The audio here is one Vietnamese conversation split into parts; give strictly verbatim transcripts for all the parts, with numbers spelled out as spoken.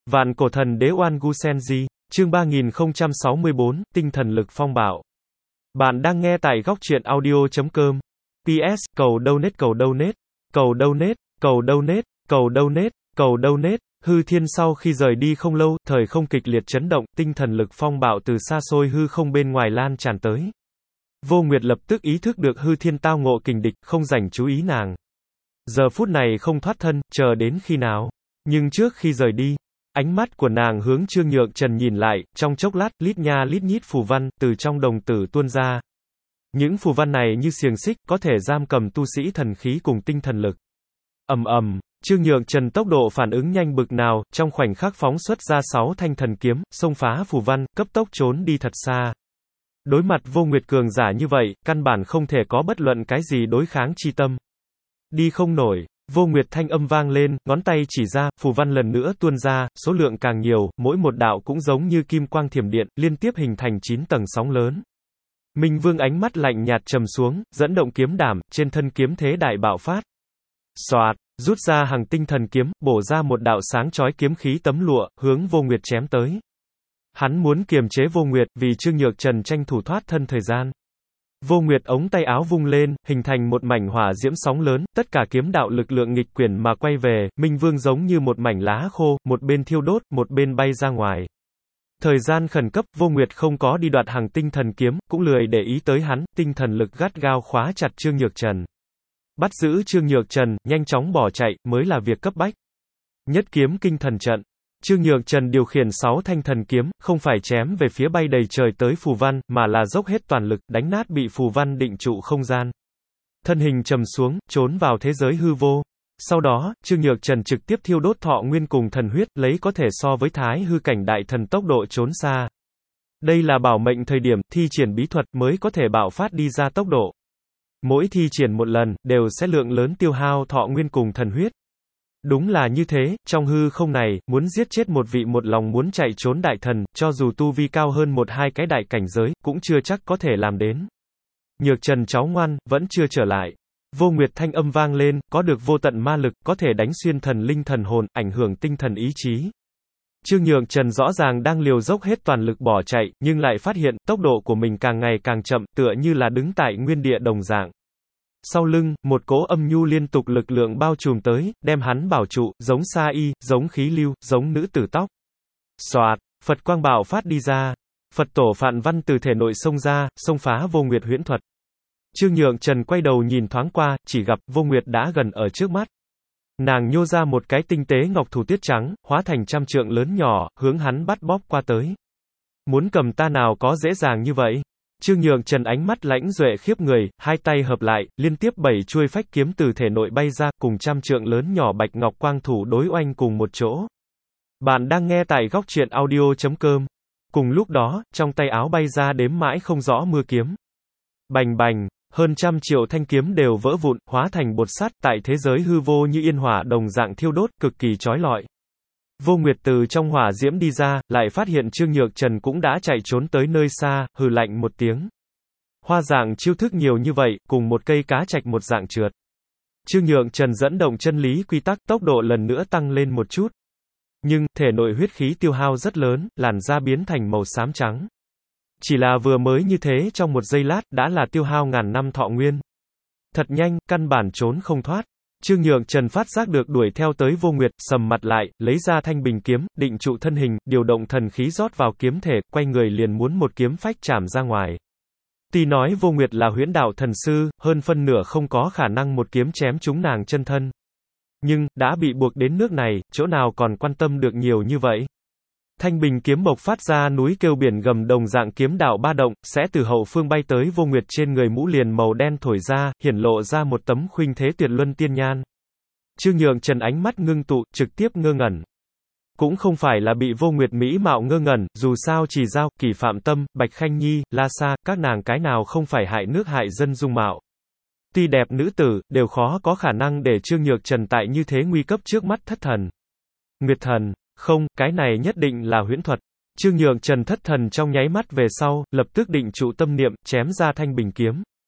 Vạn cổ thần đế Oan Gu Senji, chương ba nghìn không trăm sáu mươi bốn, tinh thần lực phong bạo. Bạn đang nghe tại góc truyện audio chấm com. pê ét, cầu donate cầu donate, cầu donate, cầu donate, cầu donate, cầu donate. Hư Thiên sau khi rời đi không lâu, thời không kịch liệt chấn động, tinh thần lực phong bạo từ xa xôi hư không bên ngoài lan tràn tới. Vô Nguyệt lập tức ý thức được Hư Thiên tao ngộ kình địch, không rảnh chú ý nàng. Giờ phút này không thoát thân, chờ đến khi nào? Nhưng trước khi rời đi, ánh mắt của nàng hướng Trương Nhược Trần nhìn lại, trong chốc lát, lít nha lít nhít phù văn, từ trong đồng tử tuôn ra. Những phù văn này như xiềng xích, có thể giam cầm tu sĩ thần khí cùng tinh thần lực. Ầm ầm, Trương Nhược Trần tốc độ phản ứng nhanh bực nào, trong khoảnh khắc phóng xuất ra sáu thanh thần kiếm, xông phá phù văn, cấp tốc trốn đi thật xa. Đối mặt Vô Nguyệt cường giả như vậy, căn bản không thể có bất luận cái gì đối kháng chi tâm. Đi không nổi. Vô Nguyệt thanh âm vang lên, ngón tay chỉ ra, phù văn lần nữa tuôn ra, số lượng càng nhiều, mỗi một đạo cũng giống như kim quang thiểm điện, liên tiếp hình thành chín tầng sóng lớn. Minh Vương ánh mắt lạnh nhạt trầm xuống, dẫn động kiếm đảm, trên thân kiếm thế đại bạo phát. Soạt, rút ra hàng tinh thần kiếm, bổ ra một đạo sáng chói kiếm khí tấm lụa, hướng Vô Nguyệt chém tới. Hắn muốn kiềm chế Vô Nguyệt, vì Trương Nhược Trần tranh thủ thoát thân thời gian. Vô Nguyệt ống tay áo vung lên, hình thành một mảnh hỏa diễm sóng lớn, tất cả kiếm đạo lực lượng nghịch quyển mà quay về, Minh Vương giống như một mảnh lá khô, một bên thiêu đốt, một bên bay ra ngoài. Thời gian khẩn cấp, Vô Nguyệt không có đi đoạt hàng tinh thần kiếm, cũng lười để ý tới hắn, tinh thần lực gắt gao khóa chặt Trương Nhược Trần. Bắt giữ Trương Nhược Trần, nhanh chóng bỏ chạy, mới là việc cấp bách. Nhất kiếm kinh thần trận. Trương Nhược Trần điều khiển sáu thanh thần kiếm, không phải chém về phía bay đầy trời tới phù văn, mà là dốc hết toàn lực, đánh nát bị phù văn định trụ không gian. Thân hình trầm xuống, trốn vào thế giới hư vô. Sau đó, Trương Nhược Trần trực tiếp thiêu đốt thọ nguyên cùng thần huyết, lấy có thể so với thái hư cảnh đại thần tốc độ trốn xa. Đây là bảo mệnh thời điểm, thi triển bí thuật mới có thể bạo phát đi ra tốc độ. Mỗi thi triển một lần, đều sẽ lượng lớn tiêu hao thọ nguyên cùng thần huyết. Đúng là như thế, trong hư không này, muốn giết chết một vị một lòng muốn chạy trốn đại thần, cho dù tu vi cao hơn một hai cái đại cảnh giới, cũng chưa chắc có thể làm đến. Nhược Trần cháu ngoan, vẫn chưa trở lại. Vô Nguyệt thanh âm vang lên, có được vô tận ma lực, có thể đánh xuyên thần linh thần hồn, ảnh hưởng tinh thần ý chí. Trương Nhược Trần rõ ràng đang liều dốc hết toàn lực bỏ chạy, nhưng lại phát hiện, tốc độ của mình càng ngày càng chậm, tựa như là đứng tại nguyên địa đồng dạng. Sau lưng, một cỗ âm nhu liên tục lực lượng bao trùm tới, đem hắn bảo trụ, giống sa y, giống khí lưu, giống nữ tử tóc. Soạt, Phật quang bạo phát đi ra. Phật tổ Phạn Văn từ thể nội xông ra, xông phá Vô Nguyệt huyễn thuật. Trương Nhược Trần quay đầu nhìn thoáng qua, chỉ gặp Vô Nguyệt đã gần ở trước mắt. Nàng nhô ra một cái tinh tế ngọc thủ tuyết trắng, hóa thành trăm trượng lớn nhỏ, hướng hắn bắt bóp qua tới. Muốn cầm ta nào có dễ dàng như vậy? Trương Nhược Trần ánh mắt lãnh duệ khiếp người, hai tay hợp lại, liên tiếp bảy chuôi phách kiếm từ thể nội bay ra, cùng trăm trượng lớn nhỏ bạch ngọc quang thủ đối oanh cùng một chỗ. Bạn đang nghe tại góc truyện audio chấm com. Cùng lúc đó, trong tay áo bay ra đếm mãi không rõ mưa kiếm. Bành bành, hơn trăm triệu thanh kiếm đều vỡ vụn, hóa thành bột sắt, tại thế giới hư vô như yên hỏa đồng dạng thiêu đốt, cực kỳ chói lọi. Vô Nguyệt từ trong hỏa diễm đi ra, lại phát hiện Trương Nhược Trần cũng đã chạy trốn tới nơi xa, hừ lạnh một tiếng. Hoa dạng chiêu thức nhiều như vậy, cùng một cây cá trạch một dạng trượt. Trương Nhược Trần dẫn động chân lý quy tắc, tốc độ lần nữa tăng lên một chút. Nhưng, thể nội huyết khí tiêu hao rất lớn, làn da biến thành màu xám trắng. Chỉ là vừa mới như thế trong một giây lát, đã là tiêu hao ngàn năm thọ nguyên. Thật nhanh, căn bản trốn không thoát. Trương Nhược Trần phát giác được đuổi theo tới Vô Nguyệt, sầm mặt lại, lấy ra thanh bình kiếm, định trụ thân hình, điều động thần khí rót vào kiếm thể, quay người liền muốn một kiếm phách chảm ra ngoài. Tuy nói Vô Nguyệt là huyễn đạo thần sư, hơn phân nửa không có khả năng một kiếm chém trúng nàng chân thân. Nhưng, đã bị buộc đến nước này, chỗ nào còn quan tâm được nhiều như vậy. Thanh bình kiếm bộc phát ra núi kêu biển gầm đồng dạng kiếm đạo ba động, sẽ từ hậu phương bay tới Vô Nguyệt trên người mũ liền màu đen thổi ra, hiển lộ ra một tấm khuynh thế tuyệt luân tiên nhan. Trương Nhược Trần ánh mắt ngưng tụ, trực tiếp ngơ ngẩn. Cũng không phải là bị Vô Nguyệt mỹ mạo ngơ ngẩn, dù sao Chỉ Giao, Kỷ Phạm Tâm, Bạch Khanh Nhi, La Sa, các nàng cái nào không phải hại nước hại dân dung mạo. Tuy đẹp nữ tử, đều khó có khả năng để Trương Nhược Trần tại như thế nguy cấp trước mắt thất thần. Nguyệt thần. Không, cái này nhất định là huyễn thuật. Trương Nhược Trần thất thần trong nháy mắt về sau, lập tức định trụ tâm niệm, chém ra thanh bình kiếm.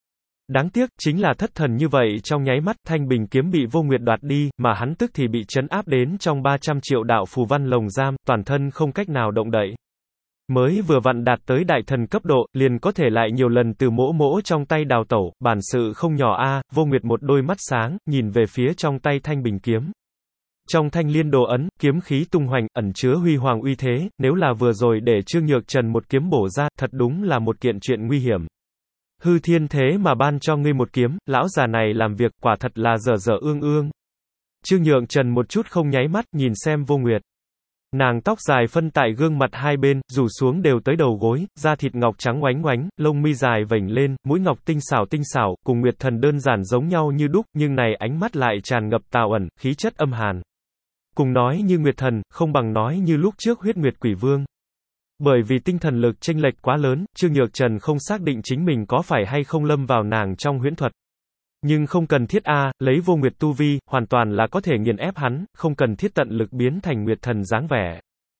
Đáng tiếc, chính là thất thần như vậy trong nháy mắt, thanh bình kiếm bị Vô Nguyệt đoạt đi, mà hắn tức thì bị trấn áp đến trong ba trăm triệu đạo phù văn lồng giam, toàn thân không cách nào động đậy. Mới vừa vặn đạt tới đại thần cấp độ, liền có thể lại nhiều lần từ mỗ mỗ trong tay đào tẩu, bản sự không nhỏ a. Vô Nguyệt một đôi mắt sáng, nhìn về phía trong tay thanh bình kiếm. Trong thanh liên đồ ấn, kiếm khí tung hoành, ẩn chứa huy hoàng uy thế, nếu là vừa rồi để Trương Nhược Trần một kiếm bổ ra, thật đúng là một kiện chuyện nguy hiểm. Hư thiên thế mà ban cho ngươi một kiếm, lão già này làm việc, quả thật là dở dở ương ương. Trương Nhược Trần một chút không nháy mắt, nhìn xem Vô Nguyệt. Nàng tóc dài phân tại gương mặt hai bên, rủ xuống đều tới đầu gối, da thịt ngọc trắng oánh oánh, lông mi dài vểnh lên, mũi ngọc tinh xảo tinh xảo, cùng Nguyệt Thần đơn giản giống nhau như đúc, nhưng này ánh mắt lại tràn ngập tào ẩn, khí chất âm hàn. Cùng nói như Nguyệt Thần, không bằng nói như lúc trước Huyết Nguyệt Quỷ Vương. Bởi vì tinh thần lực chênh lệch quá lớn, Trương Nhược Trần không xác định chính mình có phải hay không lâm vào nàng trong huyễn thuật. Nhưng không cần thiết a, lấy Vô Nguyệt tu vi, hoàn toàn là có thể nghiền ép hắn, không cần thiết tận lực biến thành Nguyệt Thần dáng vẻ.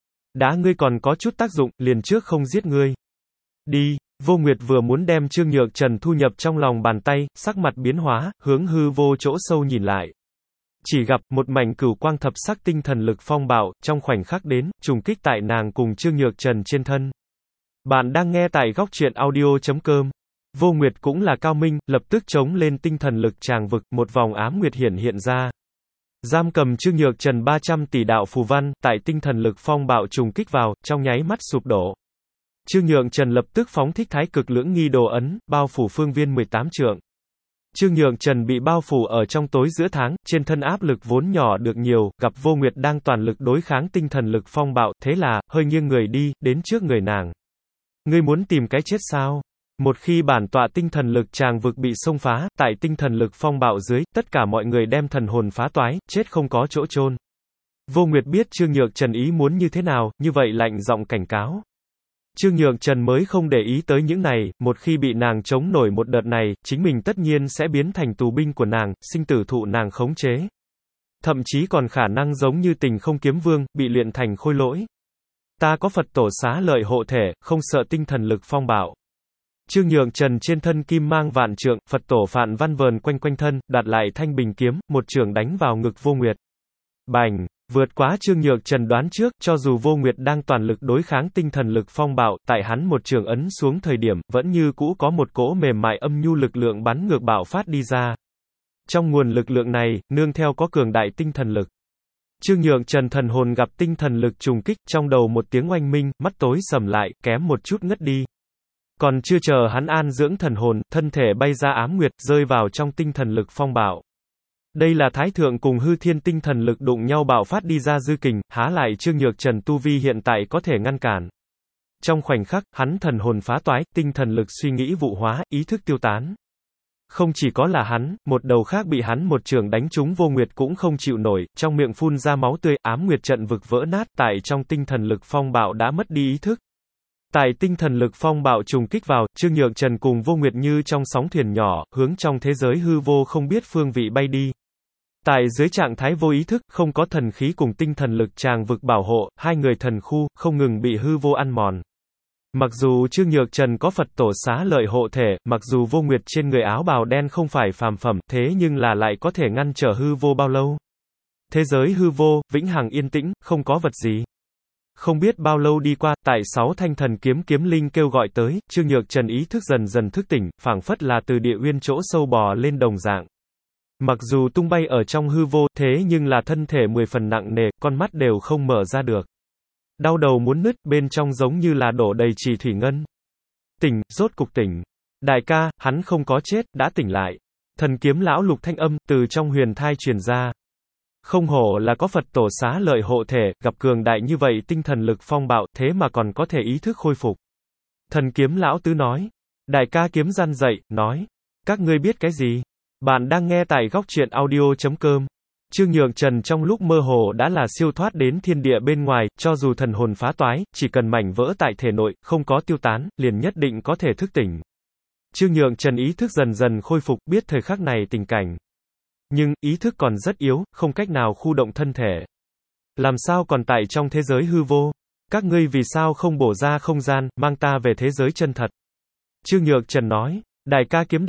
Đã ngươi còn có chút tác dụng, liền trước không giết ngươi. Đi, Vô Nguyệt vừa muốn đem Trương Nhược Trần thu nhập trong lòng bàn tay, sắc mặt biến hóa, hướng hư vô chỗ sâu nhìn lại. Chỉ gặp, một mảnh cửu quang thập sắc tinh thần lực phong bạo, trong khoảnh khắc đến, trùng kích tại nàng cùng Trương Nhược Trần trên thân. Bạn đang nghe tại góc truyện audio chấm com. Vô Nguyệt cũng là cao minh, lập tức chống lên tinh thần lực tràng vực, một vòng ám nguyệt hiển hiện ra. Giam cầm Trương Nhược Trần ba trăm tỷ đạo phù văn, tại tinh thần lực phong bạo trùng kích vào, trong nháy mắt sụp đổ. Trương Nhược Trần lập tức phóng thích thái cực lưỡng nghi đồ ấn, bao phủ phương viên mười tám trượng. Trương Nhược Trần bị bao phủ ở trong tối giữa tháng, trên thân áp lực vốn nhỏ được nhiều, gặp Vô Nguyệt đang toàn lực đối kháng tinh thần lực phong bạo, thế là, hơi nghiêng người đi, đến trước người nàng. Ngươi muốn tìm cái chết sao? Một khi bản tọa tinh thần lực tràng vực bị xông phá, tại tinh thần lực phong bạo dưới, tất cả mọi người đem thần hồn phá toái, chết không có chỗ chôn. Vô Nguyệt biết Trương Nhược Trần ý muốn như thế nào, như vậy lạnh giọng cảnh cáo. Trương Nhược Trần mới không để ý tới những này, một khi bị nàng chống nổi một đợt này, chính mình tất nhiên sẽ biến thành tù binh của nàng, sinh tử thụ nàng khống chế. Thậm chí còn khả năng giống như Tình Không Kiếm Vương, bị luyện thành khôi lỗi. Ta có Phật tổ xá lợi hộ thể, không sợ tinh thần lực phong bạo. Trương Nhược Trần trên thân kim mang vạn trượng, Phật tổ phạn văn vờn quanh quanh thân, đặt lại thanh bình kiếm, một trường đánh vào ngực Vô Nguyệt. Bành! Vượt quá Trương Nhược Trần đoán trước, cho dù Vô Nguyệt đang toàn lực đối kháng tinh thần lực phong bạo, tại hắn một trường ấn xuống thời điểm, vẫn như cũ có một cỗ mềm mại âm nhu lực lượng bắn ngược bạo phát đi ra. Trong nguồn lực lượng này, nương theo có cường đại tinh thần lực. Trương Nhược Trần thần hồn gặp tinh thần lực trùng kích, trong đầu một tiếng oanh minh, mắt tối sầm lại, kém một chút ngất đi. Còn chưa chờ hắn an dưỡng thần hồn, thân thể bay ra ám nguyệt, rơi vào trong tinh thần lực phong bạo. Đây là Thái Thượng cùng hư thiên tinh thần lực đụng nhau bạo phát đi ra dư kình, há lại Trương Nhược Trần tu vi hiện tại có thể ngăn cản. Trong khoảnh khắc, hắn thần hồn phá toái, tinh thần lực suy nghĩ vụ hóa, ý thức tiêu tán. Không chỉ có là hắn, một đầu khác bị hắn một trường đánh trúng Vô Nguyệt cũng không chịu nổi, trong miệng phun ra máu tươi, ám nguyệt trận vực vỡ nát, tại trong tinh thần lực phong bạo đã mất đi ý thức. Tại tinh thần lực phong bạo trùng kích vào, Trương Nhược Trần cùng Vô Nguyệt như trong sóng thuyền nhỏ, hướng trong thế giới hư vô không biết phương vị bay đi. Tại dưới trạng thái vô ý thức, không có thần khí cùng tinh thần lực tràng vực bảo hộ, hai người thần khu, không ngừng bị hư vô ăn mòn. Mặc dù Trương Nhược Trần có Phật tổ xá lợi hộ thể, mặc dù Vô Nguyệt trên người áo bào đen không phải phàm phẩm, thế nhưng là lại có thể ngăn trở hư vô bao lâu. Thế giới hư vô, vĩnh hằng yên tĩnh, không có vật gì. Không biết bao lâu đi qua, tại sáu thanh thần kiếm kiếm linh kêu gọi tới, Trương Nhược Trần ý thức dần dần thức tỉnh, phảng phất là từ địa uyên chỗ sâu bò lên đồng dạng. Mặc dù tung bay ở trong hư vô, thế nhưng là thân thể mười phần nặng nề, con mắt đều không mở ra được. Đau đầu muốn nứt, bên trong giống như là đổ đầy trì thủy ngân. Tỉnh, rốt cục tỉnh. Đại ca, hắn không có chết, đã tỉnh lại. Thần kiếm lão lục thanh âm, từ trong huyền thai truyền ra. Không hổ là có Phật tổ xá lợi hộ thể, gặp cường đại như vậy tinh thần lực phong bạo, thế mà còn có thể ý thức khôi phục. Thần kiếm lão tứ nói. Đại ca kiếm răn dậy, nói. Các ngươi biết cái gì? Bạn đang nghe tại góc truyện audio chấm com. Trương Nhược Trần trong lúc mơ hồ đã là siêu thoát đến thiên địa bên ngoài, cho dù thần hồn phá toái, chỉ cần mảnh vỡ tại thể nội, không có tiêu tán, liền nhất định có thể thức tỉnh. Trương Nhược Trần ý thức dần dần khôi phục, biết thời khắc này tình cảnh. Nhưng, ý thức còn rất yếu, không cách nào khu động thân thể. Làm sao còn tại trong thế giới hư vô? Các ngươi vì sao không bổ ra không gian, mang ta về thế giới chân thật? Trương Nhược Trần nói, đại ca kiếm đạo.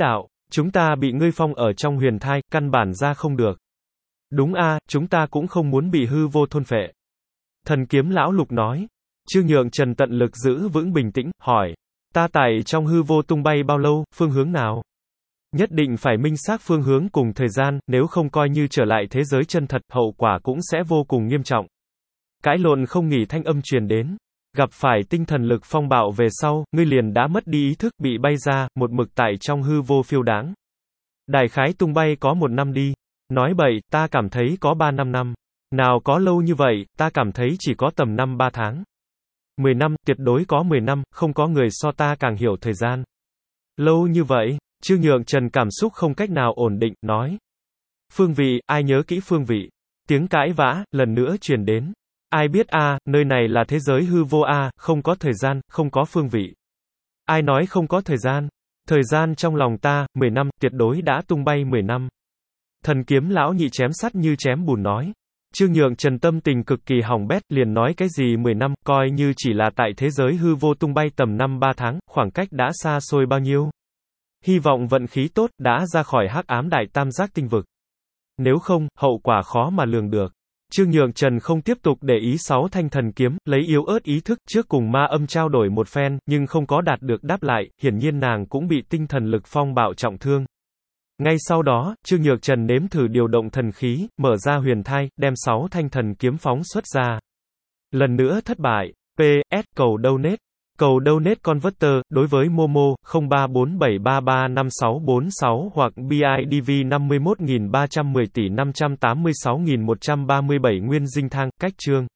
Chúng ta bị ngươi phong ở trong huyền thai, căn bản ra không được. Đúng a, chúng ta cũng không muốn bị hư vô thôn phệ. Thần kiếm lão lục nói. Trương Nhượng Trần tận lực giữ vững bình tĩnh, hỏi. Ta tại trong hư vô tung bay bao lâu, phương hướng nào? Nhất định phải minh xác phương hướng cùng thời gian, nếu không coi như trở lại thế giới chân thật, hậu quả cũng sẽ vô cùng nghiêm trọng. Cãi lộn không nghỉ thanh âm truyền đến. Gặp phải tinh thần lực phong bạo về sau, ngươi liền đã mất đi ý thức, bị bay ra, một mực tại trong hư vô phiêu đáng. Đại khái tung bay có một năm đi. Nói bậy, ta cảm thấy có ba năm năm. Nào có lâu như vậy, ta cảm thấy chỉ có tầm năm ba tháng. Mười năm, tuyệt đối có mười năm, không có người so ta càng hiểu thời gian. Lâu như vậy, Trương Nhượng Trần cảm xúc không cách nào ổn định, nói. Phương vị, ai nhớ kỹ phương vị? Tiếng cãi vã, lần nữa truyền đến. Ai biết a, à, nơi này là thế giới hư vô a, à, không có thời gian, không có phương vị. Ai nói không có thời gian? Thời gian trong lòng ta, mười năm, tuyệt đối đã tung bay mười năm. Thần kiếm lão nhị chém sắt như chém bùn nói. Trương Nhượng Trần tâm tình cực kỳ hỏng bét, liền nói cái gì mười năm, coi như chỉ là tại thế giới hư vô tung bay tầm năm ba tháng, khoảng cách đã xa xôi bao nhiêu. Hy vọng vận khí tốt, đã ra khỏi hắc ám đại tam giác tinh vực. Nếu không, hậu quả khó mà lường được. Trương Nhượng Trần không tiếp tục để ý sáu thanh thần kiếm, lấy yếu ớt ý thức trước cùng ma âm trao đổi một phen, nhưng không có đạt được đáp lại, hiển nhiên nàng cũng bị tinh thần lực phong bạo trọng thương. Ngay sau đó, Trương Nhược Trần nếm thử điều động thần khí, mở ra huyền thai, đem sáu thanh thần kiếm phóng xuất ra. Lần nữa thất bại. pê ét cầu donate. Cầu donate converter, đối với Momo, không ba bốn bảy ba ba năm sáu bốn sáu hoặc bê i đê vê năm mươi mốt nghìn ba trăm mười tỷ năm trăm tám mươi sáu nghìn một trăm ba mươi bảy Nguyên Dinh Thang, cách chương.